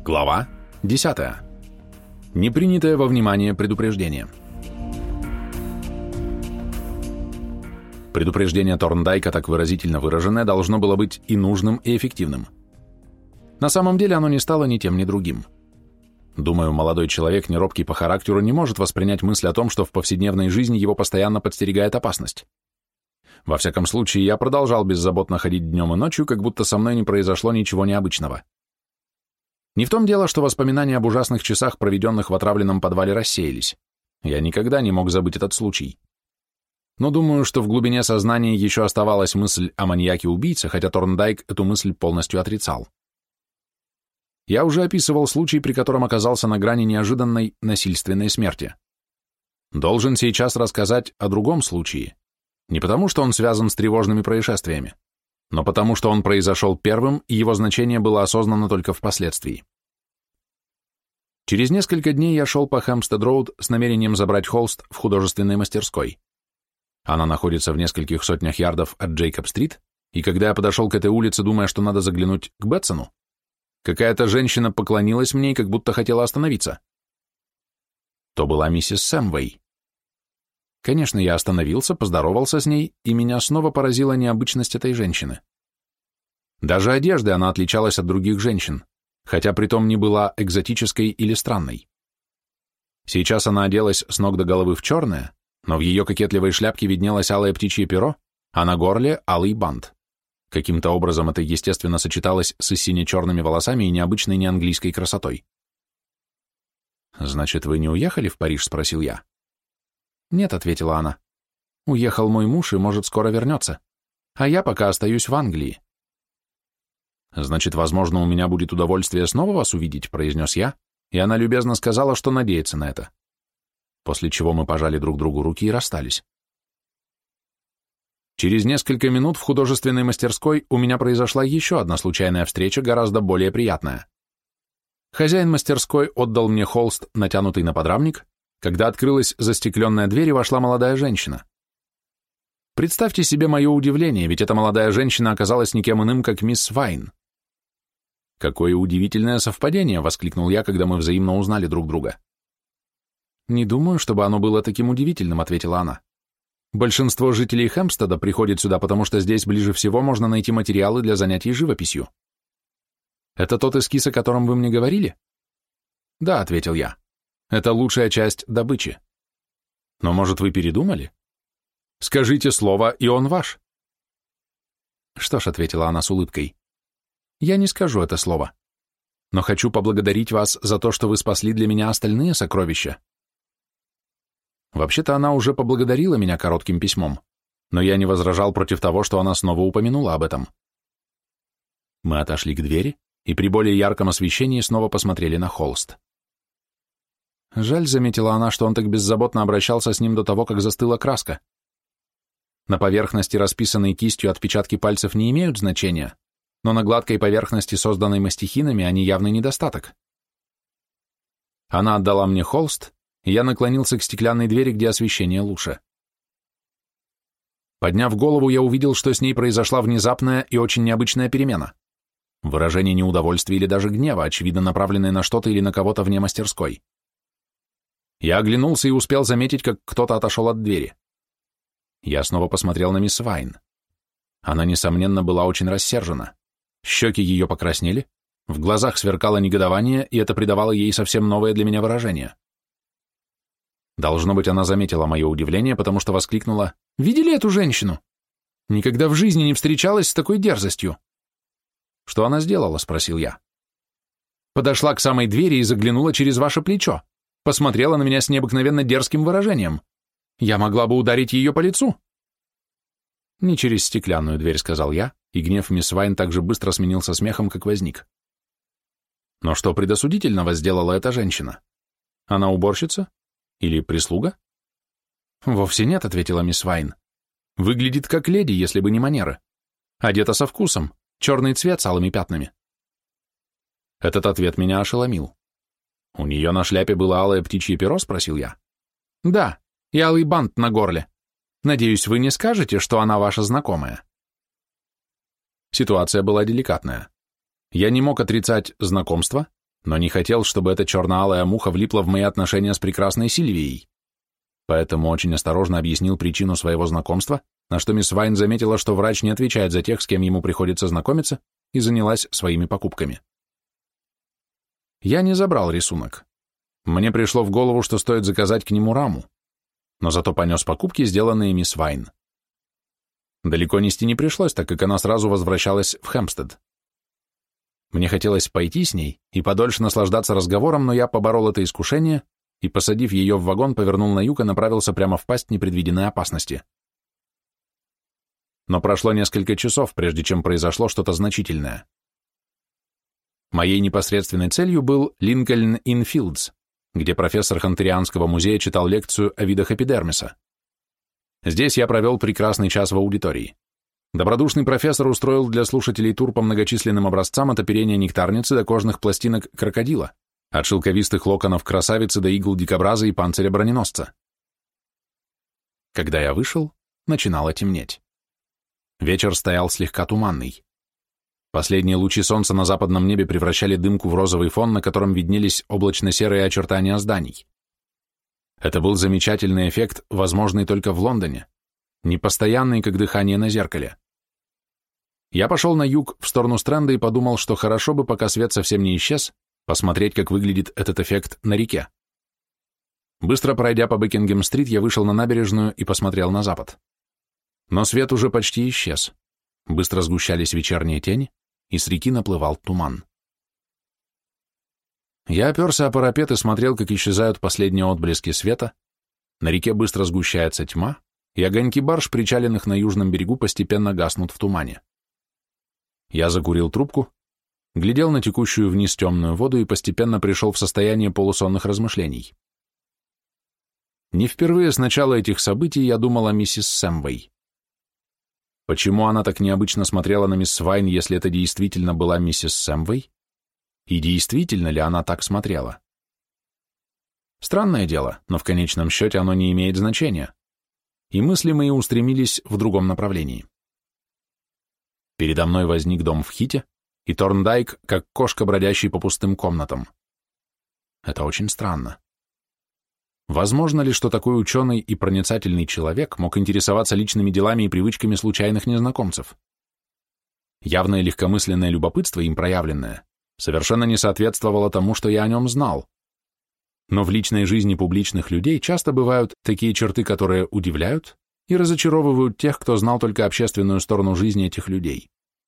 Глава 10. Непринятое во внимание предупреждение. Предупреждение Торндайка, так выразительно выраженное, должно было быть и нужным, и эффективным. На самом деле оно не стало ни тем, ни другим. Думаю, молодой человек, не робкий по характеру, не может воспринять мысль о том, что в повседневной жизни его постоянно подстерегает опасность. Во всяком случае, я продолжал беззаботно ходить днем и ночью, как будто со мной не произошло ничего необычного. Не в том дело, что воспоминания об ужасных часах, проведенных в отравленном подвале, рассеялись. Я никогда не мог забыть этот случай. Но думаю, что в глубине сознания еще оставалась мысль о маньяке-убийце, хотя Торндайк эту мысль полностью отрицал. Я уже описывал случай, при котором оказался на грани неожиданной насильственной смерти. Должен сейчас рассказать о другом случае. Не потому, что он связан с тревожными происшествиями, но потому, что он произошел первым, и его значение было осознано только впоследствии. Через несколько дней я шел по Хэмпстед-роуд с намерением забрать холст в художественной мастерской. Она находится в нескольких сотнях ярдов от Джейкоб-стрит, и когда я подошел к этой улице, думая, что надо заглянуть к Бетсону, какая-то женщина поклонилась мне и как будто хотела остановиться. То была миссис Сэмвей. Конечно, я остановился, поздоровался с ней, и меня снова поразила необычность этой женщины. Даже одеждой она отличалась от других женщин, хотя притом не была экзотической или странной. Сейчас она оделась с ног до головы в черное, но в ее кокетливой шляпке виднелось алое птичье перо, а на горле алый бант. Каким-то образом это естественно сочеталось с сине-черными волосами и необычной неанглийской красотой. «Значит, вы не уехали в Париж?» — спросил я. «Нет», — ответила она. «Уехал мой муж и, может, скоро вернется. А я пока остаюсь в Англии». «Значит, возможно, у меня будет удовольствие снова вас увидеть», — произнес я, и она любезно сказала, что надеется на это. После чего мы пожали друг другу руки и расстались. Через несколько минут в художественной мастерской у меня произошла еще одна случайная встреча, гораздо более приятная. Хозяин мастерской отдал мне холст, натянутый на подрамник, когда открылась застекленная дверь и вошла молодая женщина. Представьте себе мое удивление, ведь эта молодая женщина оказалась никем иным, как мисс Вайн. «Какое удивительное совпадение!» — воскликнул я, когда мы взаимно узнали друг друга. «Не думаю, чтобы оно было таким удивительным», — ответила она. «Большинство жителей Хэмпстеда приходит сюда, потому что здесь ближе всего можно найти материалы для занятий живописью. Это тот эскиз, о котором вы мне говорили?» «Да», — ответил я. «Это лучшая часть добычи. Но, может, вы передумали? Скажите слово, и он ваш». «Что ж», — ответила она с улыбкой, — «я не скажу это слово, но хочу поблагодарить вас за то, что вы спасли для меня остальные сокровища». Вообще-то она уже поблагодарила меня коротким письмом, но я не возражал против того, что она снова упомянула об этом. Мы отошли к двери и при более ярком освещении снова посмотрели на холст. Жаль, заметила она, что он так беззаботно обращался с ним до того, как застыла краска. На поверхности, расписанной кистью, отпечатки пальцев не имеют значения, но на гладкой поверхности, созданной мастихинами, они явный недостаток. Она отдала мне холст, и я наклонился к стеклянной двери, где освещение лучше. Подняв голову, я увидел, что с ней произошла внезапная и очень необычная перемена. Выражение неудовольствия или даже гнева, очевидно направленное на что-то или на кого-то вне мастерской. Я оглянулся и успел заметить, как кто-то отошел от двери. Я снова посмотрел на мисс Вайн. Она, несомненно, была очень рассержена. Щеки ее покраснели, в глазах сверкало негодование, и это придавало ей совсем новое для меня выражение. Должно быть, она заметила мое удивление, потому что воскликнула: «Видели эту женщину? Никогда в жизни не встречалась с такой дерзостью». «Что она сделала?» — спросил я. «Подошла к самой двери и заглянула через ваше плечо. Посмотрела на меня с необыкновенно дерзким выражением. Я могла бы ударить ее по лицу». «Не через стеклянную дверь», — сказал я, и гнев мисс Вайн так же быстро сменился смехом, как возник. «Но что предосудительного сделала эта женщина? Она уборщица? Или прислуга?» «Вовсе нет», — ответила мисс Вайн. «Выглядит как леди, если бы не манеры. Одета со вкусом, черный цвет с алыми пятнами». Этот ответ меня ошеломил. «У нее на шляпе было алое птичье перо?» — спросил я. «Да, и алый бант на горле. Надеюсь, вы не скажете, что она ваша знакомая?» Ситуация была деликатная. Я не мог отрицать знакомство, но не хотел, чтобы эта черно-алая муха влипла в мои отношения с прекрасной Сильвией. Поэтому очень осторожно объяснил причину своего знакомства, на что мисс Вайн заметила, что врач не отвечает за тех, с кем ему приходится знакомиться, и занялась своими покупками. Я не забрал рисунок. Мне пришло в голову, что стоит заказать к нему раму, но зато понес покупки, сделанные мисс Вайн. Далеко нести не пришлось, так как она сразу возвращалась в Хэмпстед. Мне хотелось пойти с ней и подольше наслаждаться разговором, но я поборол это искушение и, посадив ее в вагон, повернул на юг и направился прямо в пасть непредвиденной опасности. Но прошло несколько часов, прежде чем произошло что-то значительное. Моей непосредственной целью был Линкольн-Ин-Филдс, где профессор Хантерианского музея читал лекцию о видах эпидермиса. Здесь я провел прекрасный час в аудитории. Добродушный профессор устроил для слушателей тур по многочисленным образцам от оперения нектарницы до кожных пластинок крокодила, от шелковистых локонов красавицы до игл дикобраза и панциря броненосца. Когда я вышел, начинало темнеть. Вечер стоял слегка туманный. Последние лучи солнца на западном небе превращали дымку в розовый фон, на котором виднелись облачно-серые очертания зданий. Это был замечательный эффект, возможный только в Лондоне, непостоянный, как дыхание на зеркале. Я пошел на юг, в сторону Стрэнда, и подумал, что хорошо бы, пока свет совсем не исчез, посмотреть, как выглядит этот эффект на реке. Быстро пройдя по Бекингем-стрит, я вышел на набережную и посмотрел на запад. Но свет уже почти исчез. Быстро сгущались вечерние тени, и с реки наплывал туман. Я оперся о парапет и смотрел, как исчезают последние отблески света, на реке быстро сгущается тьма, и огоньки барж, причаленных на южном берегу, постепенно гаснут в тумане. Я закурил трубку, глядел на текущую вниз темную воду и постепенно пришел в состояние полусонных размышлений. Не впервые с начала этих событий я думал о миссис Сэмвей. Почему она так необычно смотрела на мисс Вайн, если это действительно была миссис Сэмвей? И действительно ли она так смотрела? Странное дело, но в конечном счете оно не имеет значения. И мысли мои устремились в другом направлении. Передо мной возник дом в Хите, и Торндайк, как кошка, бродящий по пустым комнатам. Это очень странно. Возможно ли, что такой ученый и проницательный человек мог интересоваться личными делами и привычками случайных незнакомцев? Явное легкомысленное любопытство, им проявленное, совершенно не соответствовало тому, что я о нем знал. Но в личной жизни публичных людей часто бывают такие черты, которые удивляют и разочаровывают тех, кто знал только общественную сторону жизни этих людей.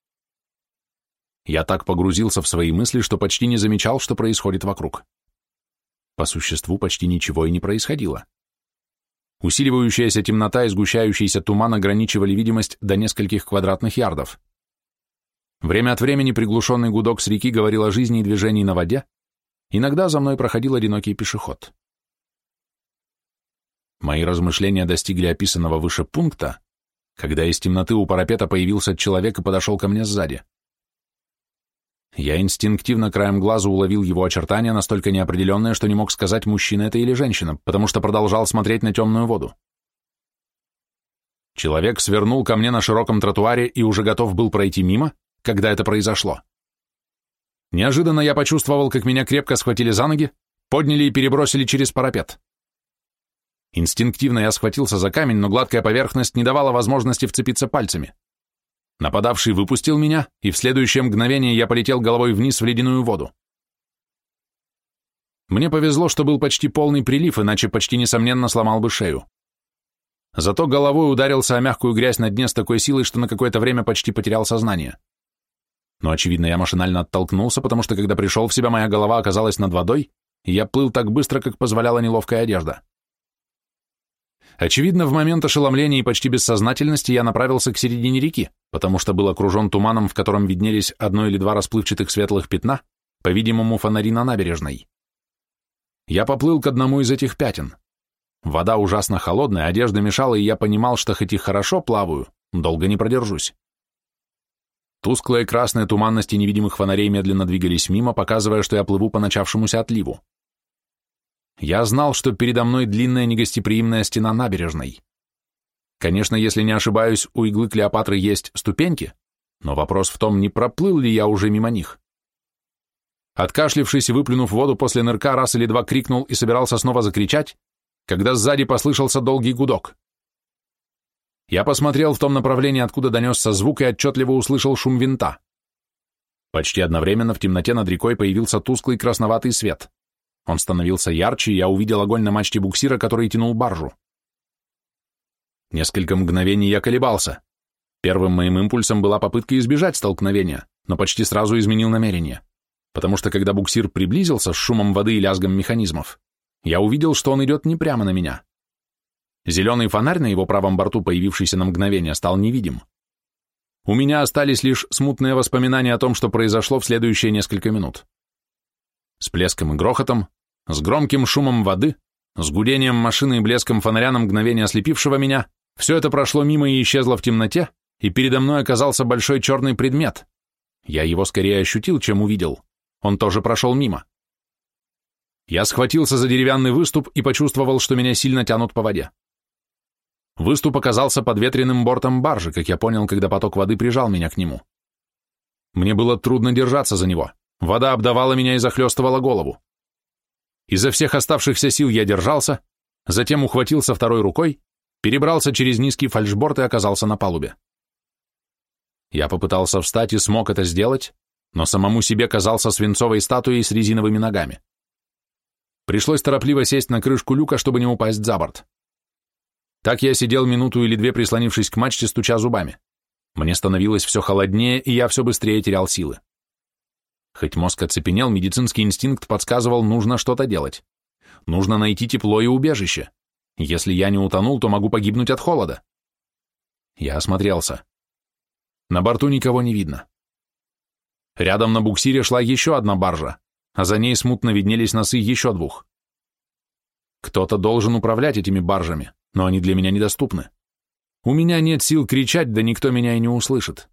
Я так погрузился в свои мысли, что почти не замечал, что происходит вокруг. По существу почти ничего и не происходило. Усиливающаяся темнота и сгущающийся туман ограничивали видимость до нескольких квадратных ярдов. Время от времени приглушенный гудок с реки говорил о жизни и движении на воде, иногда за мной проходил одинокий пешеход. Мои размышления достигли описанного выше пункта, когда из темноты у парапета появился человек и подошел ко мне сзади. Я инстинктивно краем глаза уловил его очертания, настолько неопределенные, что не мог сказать, мужчина это или женщина, потому что продолжал смотреть на темную воду. Человек свернул ко мне на широком тротуаре и уже готов был пройти мимо, когда это произошло. Неожиданно я почувствовал, как меня крепко схватили за ноги, подняли и перебросили через парапет. Инстинктивно я схватился за камень, но гладкая поверхность не давала возможности вцепиться пальцами. Нападавший выпустил меня, и в следующее мгновение я полетел головой вниз в ледяную воду. Мне повезло, что был почти полный прилив, иначе почти несомненно сломал бы шею. Зато головой ударился о мягкую грязь на дне с такой силой, что на какое-то время почти потерял сознание. Но, очевидно, я машинально оттолкнулся, потому что, когда пришел в себя, моя голова оказалась над водой, и я плыл так быстро, как позволяла неловкая одежда. Очевидно, в момент ошеломления и почти бессознательности я направился к середине реки, потому что был окружен туманом, в котором виднелись одно или два расплывчатых светлых пятна, по-видимому, фонари на набережной. Я поплыл к одному из этих пятен. Вода ужасно холодная, одежда мешала, и я понимал, что хоть и хорошо плаваю, долго не продержусь. Тусклые красные туманности невидимых фонарей медленно двигались мимо, показывая, что я плыву по начавшемуся отливу. Я знал, что передо мной длинная негостеприимная стена набережной. Конечно, если не ошибаюсь, у иглы Клеопатры есть ступеньки, но вопрос в том, не проплыл ли я уже мимо них. Откашлившись и выплюнув воду после нырка, раз или два крикнул и собирался снова закричать, когда сзади послышался долгий гудок. Я посмотрел в том направлении, откуда донесся звук, и отчетливо услышал шум винта. Почти одновременно в темноте над рекой появился тусклый красноватый свет. Он становился ярче, и я увидел огонь на мачте буксира, который тянул баржу. Несколько мгновений я колебался. Первым моим импульсом была попытка избежать столкновения, но почти сразу изменил намерение, потому что когда буксир приблизился с шумом воды и лязгом механизмов, я увидел, что он идет не прямо на меня. Зеленый фонарь на его правом борту, появившийся на мгновение, стал невидим. У меня остались лишь смутные воспоминания о том, что произошло в следующие несколько минут. С плеском и грохотом, с громким шумом воды, с гудением машины и блеском фонаря на мгновение ослепившего меня, все это прошло мимо и исчезло в темноте, и передо мной оказался большой черный предмет. Я его скорее ощутил, чем увидел. Он тоже прошел мимо. Я схватился за деревянный выступ и почувствовал, что меня сильно тянут по воде. Выступ оказался подветренным бортом баржи, как я понял, когда поток воды прижал меня к нему. Мне было трудно держаться за него. Вода обдавала меня и захлестывала голову. Изо всех оставшихся сил я держался, затем ухватился второй рукой, перебрался через низкий фальшборд и оказался на палубе. Я попытался встать и смог это сделать, но самому себе казался свинцовой статуей с резиновыми ногами. Пришлось торопливо сесть на крышку люка, чтобы не упасть за борт. Так я сидел минуту или две, прислонившись к мачте, стуча зубами. Мне становилось все холоднее, и я все быстрее терял силы. Хоть мозг оцепенел, медицинский инстинкт подсказывал, нужно что-то делать. Нужно найти тепло и убежище. Если я не утонул, то могу погибнуть от холода. Я осмотрелся. На борту никого не видно. Рядом на буксире шла еще одна баржа, а за ней смутно виднелись носы еще двух. Кто-то должен управлять этими баржами, но они для меня недоступны. У меня нет сил кричать, да никто меня и не услышит.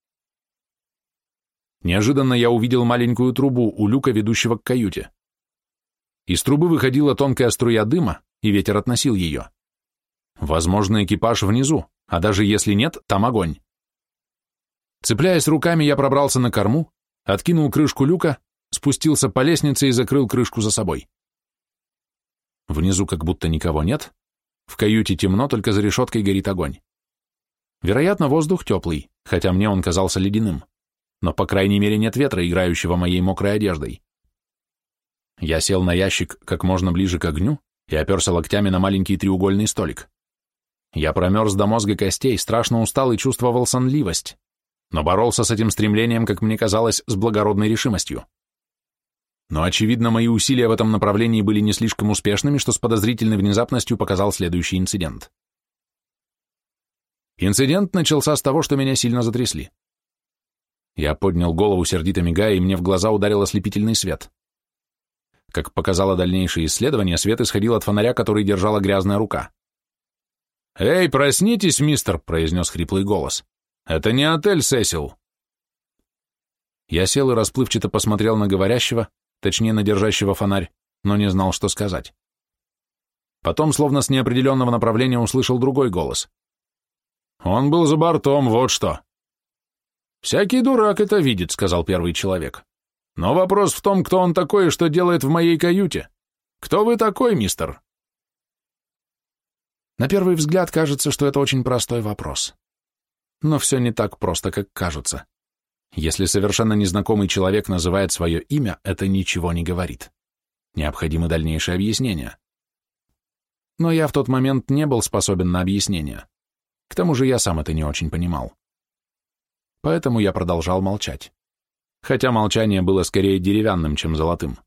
Неожиданно я увидел маленькую трубу у люка, ведущего к каюте. Из трубы выходила тонкая струя дыма, и ветер относил ее. Возможно, экипаж внизу, а даже если нет, там огонь. Цепляясь руками, я пробрался на корму, откинул крышку люка, спустился по лестнице и закрыл крышку за собой. Внизу как будто никого нет, в каюте темно, только за решеткой горит огонь. Вероятно, воздух теплый, хотя мне он казался ледяным, но, по крайней мере, нет ветра, играющего моей мокрой одеждой. Я сел на ящик как можно ближе к огню и оперся локтями на маленький треугольный столик. Я промерз до мозга костей, страшно устал и чувствовал сонливость, но боролся с этим стремлением, как мне казалось, с благородной решимостью. Но, очевидно, мои усилия в этом направлении были не слишком успешными, что с подозрительной внезапностью показал следующий инцидент. Инцидент начался с того, что меня сильно затрясли. Я поднял голову, сердито мигая, и мне в глаза ударил ослепительный свет. Как показало дальнейшее исследование, свет исходил от фонаря, который держала грязная рука. «Эй, проснитесь, мистер!» — произнес хриплый голос. «Это не отель Сесил!» Я сел и расплывчато посмотрел на говорящего, точнее, на держащего фонарь, но не знал, что сказать. Потом, словно с неопределенного направления, услышал другой голос. «Он был за бортом, вот что!» «Всякий дурак это видит», — сказал первый человек. «Но вопрос в том, кто он такой и что делает в моей каюте. Кто вы такой, мистер?» На первый взгляд кажется, что это очень простой вопрос. Но все не так просто, как кажется. Если совершенно незнакомый человек называет свое имя, это ничего не говорит. Необходимы дальнейшие объяснения. Но я в тот момент не был способен на объяснение. К тому же я сам это не очень понимал. Поэтому я продолжал молчать. Хотя молчание было скорее деревянным, чем золотым.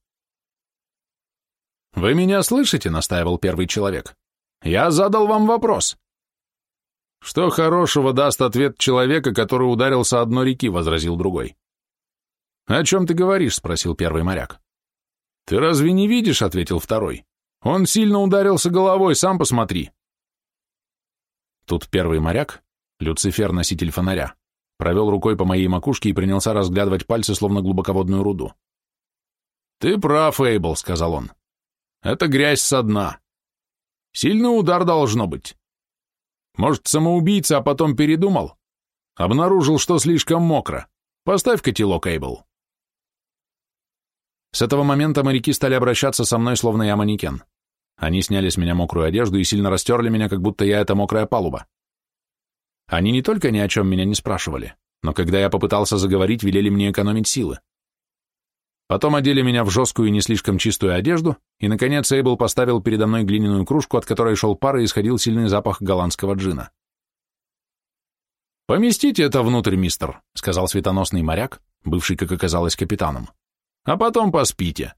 «Вы меня слышите?» — настаивал первый человек. «Я задал вам вопрос». «Что хорошего даст ответ человека, который ударился о дно реки?» — возразил другой. «О чем ты говоришь?» — спросил первый моряк. «Ты разве не видишь?» — ответил второй. «Он сильно ударился головой, сам посмотри». Тут первый моряк, Люцифер, носитель фонаря, провел рукой по моей макушке и принялся разглядывать пальцы, словно глубоководную руду. «Ты прав, Эйбл», — сказал он. «Это грязь со дна. Сильный удар должно быть. Может, самоубийца, а потом передумал? Обнаружил, что слишком мокро. Поставь котелок, Эйбл». С этого момента моряки стали обращаться со мной, словно я манекен. Они сняли с меня мокрую одежду и сильно растерли меня, как будто я — это мокрая палуба. Они не только ни о чем меня не спрашивали, но когда я попытался заговорить, велели мне экономить силы. Потом одели меня в жесткую и не слишком чистую одежду, и, наконец, Эйбл поставил передо мной глиняную кружку, от которой шел пар и исходил сильный запах голландского джина. «Поместите это внутрь, мистер», — сказал светоносный моряк, бывший, как оказалось, капитаном. «А потом поспите».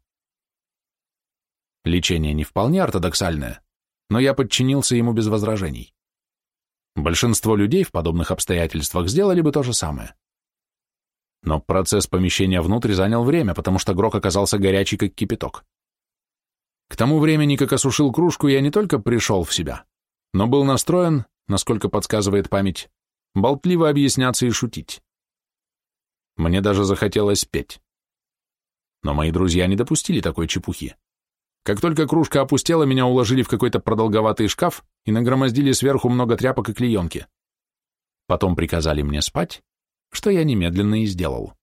Лечение не вполне ортодоксальное, но я подчинился ему без возражений. Большинство людей в подобных обстоятельствах сделали бы то же самое. Но процесс помещения внутрь занял время, потому что грог оказался горячий, как кипяток. К тому времени, как осушил кружку, я не только пришел в себя, но был настроен, насколько подсказывает память, болтливо объясняться и шутить. Мне даже захотелось петь. Но мои друзья не допустили такой чепухи. Как только кружка опустела, меня уложили в какой-то продолговатый шкаф и нагромоздили сверху много тряпок и клеенки. Потом приказали мне спать, что я немедленно и сделал.